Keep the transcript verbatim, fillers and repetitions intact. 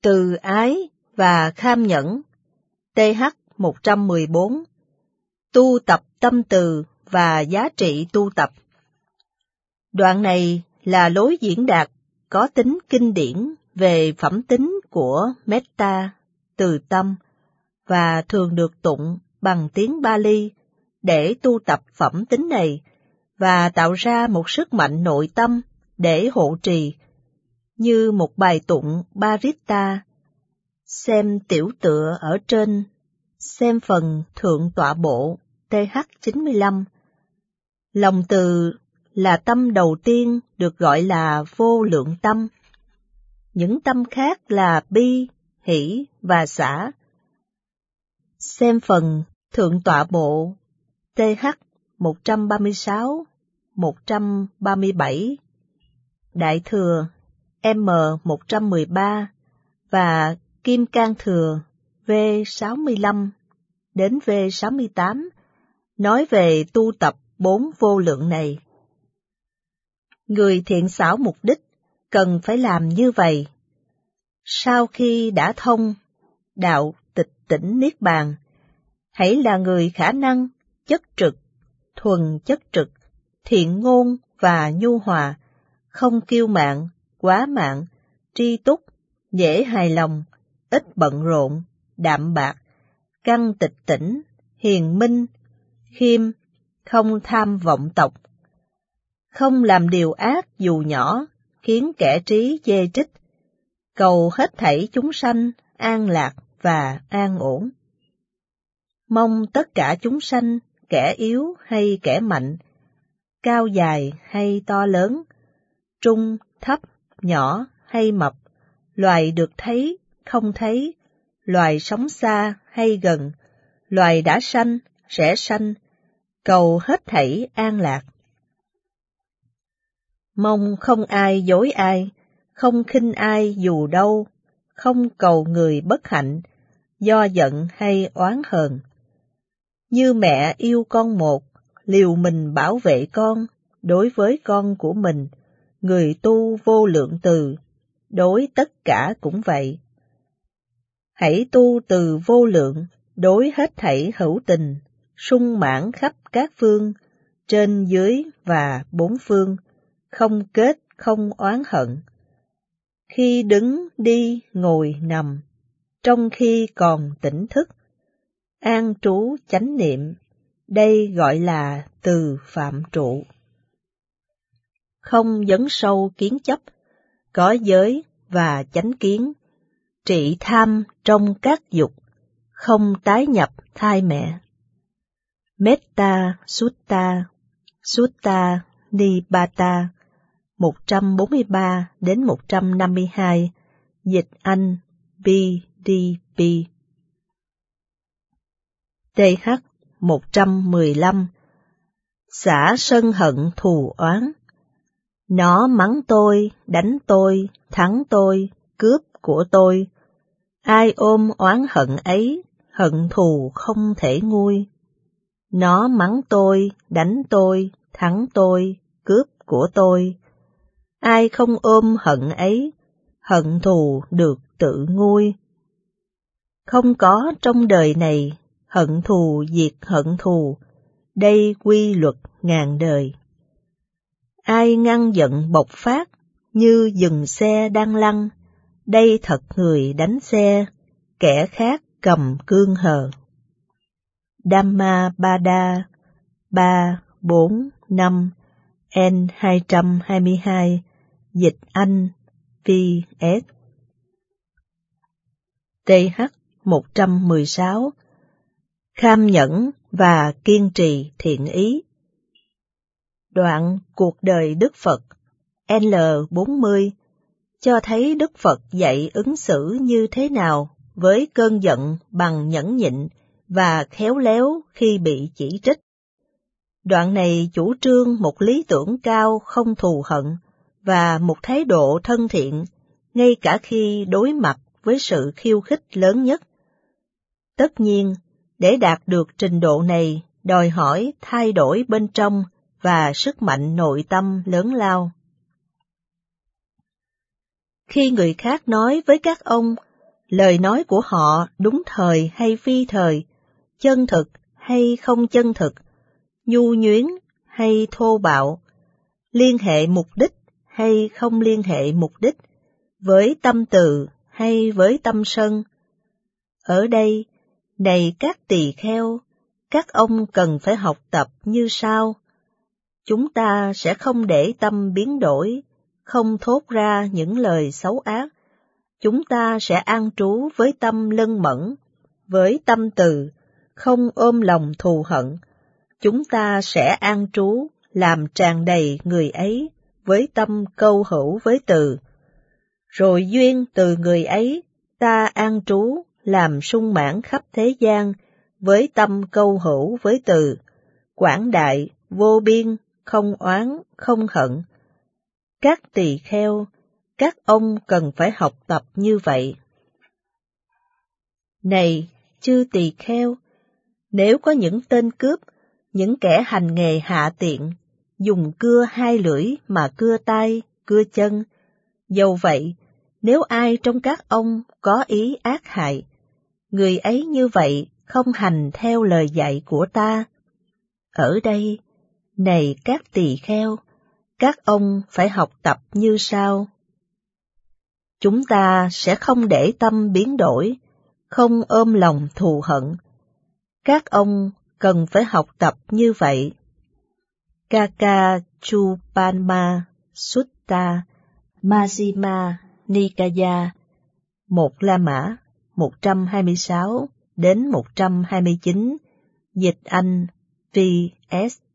Từ ái và kham nhẫn. T H một trăm mười bốn. Tu tập tâm từ và giá trị tu tập. Đoạn này là lối diễn đạt có tính kinh điển về phẩm tính của metta, từ tâm, và thường được tụng bằng tiếng Pali để tu tập phẩm tính này và tạo ra một sức mạnh nội tâm để hộ trì, như một bài tụng Paritta. Xem tiểu tựa ở trên, xem phần thượng tọa bộ T H chín mươi lăm. Lòng từ là tâm đầu tiên được gọi là vô lượng tâm. Những tâm khác là bi, hỷ và xả. Xem phần thượng tọa bộ T H một trăm ba mươi sáu, một trăm ba mươi bảy, Đại thừa M một trăm mười ba và Kim Cang Thừa V sáu mươi lăm đến V sáu mươi tám nói về tu tập bốn vô lượng này. Người thiện xảo mục đích cần phải làm như vậy. Sau khi đã thông đạo tịch tỉnh Niết Bàn, hãy là người khả năng, chất trực, thuần chất trực, thiện ngôn và nhu hòa, không kiêu mạn, quá mạn, tri túc, dễ hài lòng, ít bận rộn, đạm bạc, căn tịch tỉnh, hiền minh, khiêm, không tham vọng tộc, không làm điều ác dù nhỏ, khiến kẻ trí chê trích, cầu hết thảy chúng sanh an lạc và an ổn. Mong tất cả chúng sanh, kẻ yếu hay kẻ mạnh, cao dài hay to lớn, trung, thấp, nhỏ hay mập, loài được thấy, không thấy, loài sống xa hay gần, loài đã sanh, sẽ sanh, cầu hết thảy an lạc. Mong không ai dối ai, không khinh ai dù đâu, không cầu người bất hạnh, do giận hay oán hờn. Như mẹ yêu con một, liều mình bảo vệ con, đối với con của mình, người tu vô lượng từ, đối tất cả cũng vậy. Hãy tu từ vô lượng, đối hết thảy hữu tình, sung mãn khắp các phương, trên dưới và bốn phương, không kết không oán hận. Khi đứng, đi, ngồi, nằm, trong khi còn tỉnh thức, an trú chánh niệm, đây gọi là từ phạm trụ. Không dấn sâu kiến chấp, có giới và chánh kiến, trị tham trong các dục, không tái nhập thai mẹ. Metta Sutta, Sutta Nipata, một trăm bốn mươi ba đến một trăm năm mươi hai, dịch Anh B D P. T H một trăm mười lăm. Xả sân hận thù oán. Nó mắng tôi, đánh tôi, thắng tôi, cướp của tôi. Ai ôm oán hận ấy, hận thù không thể nguôi. Nó mắng tôi, đánh tôi, thắng tôi, cướp của tôi. Ai không ôm hận ấy, hận thù được tự nguôi. Không có trong đời này, hận thù diệt hận thù, đây quy luật ngàn đời. Ai ngăn giận bộc phát, như dừng xe đang lăn, đây thật người đánh xe, kẻ khác cầm cương hờ. Dhammapada ba, bốn, năm, N hai trăm hai mươi hai, dịch Anh V S. T H một trăm mười sáu. Kham nhẫn và kiên trì thiện ý. Đoạn cuộc đời Đức Phật L bốn mươi cho thấy Đức Phật dạy ứng xử như thế nào với cơn giận bằng nhẫn nhịn và khéo léo khi bị chỉ trích. Đoạn này chủ trương một lý tưởng cao không thù hận và một thái độ thân thiện, ngay cả khi đối mặt với sự khiêu khích lớn nhất. Tất nhiên, để đạt được trình độ này, đòi hỏi thay đổi bên trong và sức mạnh nội tâm lớn lao. Khi người khác nói với các ông, lời nói của họ đúng thời hay phi thời, chân thực hay không chân thực, nhu nhuyến hay thô bạo, liên hệ mục đích hay không liên hệ mục đích, với tâm từ hay với tâm sân. Ở đây, này các tỳ kheo, các ông cần phải học tập như sau. Chúng ta sẽ không để tâm biến đổi, không thốt ra những lời xấu ác. Chúng ta sẽ an trú với tâm lân mẫn, với tâm từ, không ôm lòng thù hận. Chúng ta sẽ an trú, làm tràn đầy người ấy, với tâm câu hữu với từ. Rồi duyên từ người ấy, ta an trú, làm sung mãn khắp thế gian, với tâm câu hữu với từ. Quảng đại, vô biên, không oán, không hận. Các tỳ kheo, các ông cần phải học tập như vậy. Này, chư tỳ kheo, nếu có những tên cướp, những kẻ hành nghề hạ tiện, dùng cưa hai lưỡi mà cưa tay, cưa chân, dầu vậy, nếu ai trong các ông có ý ác hại, người ấy như vậy không hành theo lời dạy của ta. Ở đây, này các tỳ kheo, các ông phải học tập như sau. Chúng ta sẽ không để tâm biến đổi, không ôm lòng thù hận. Các ông cần phải học tập như vậy. Kakachupama Sutta Majjhima Nikaya, một La Mã, một trăm hai mươi sáu đến một trăm hai mươi chín, dịch Anh, vê ét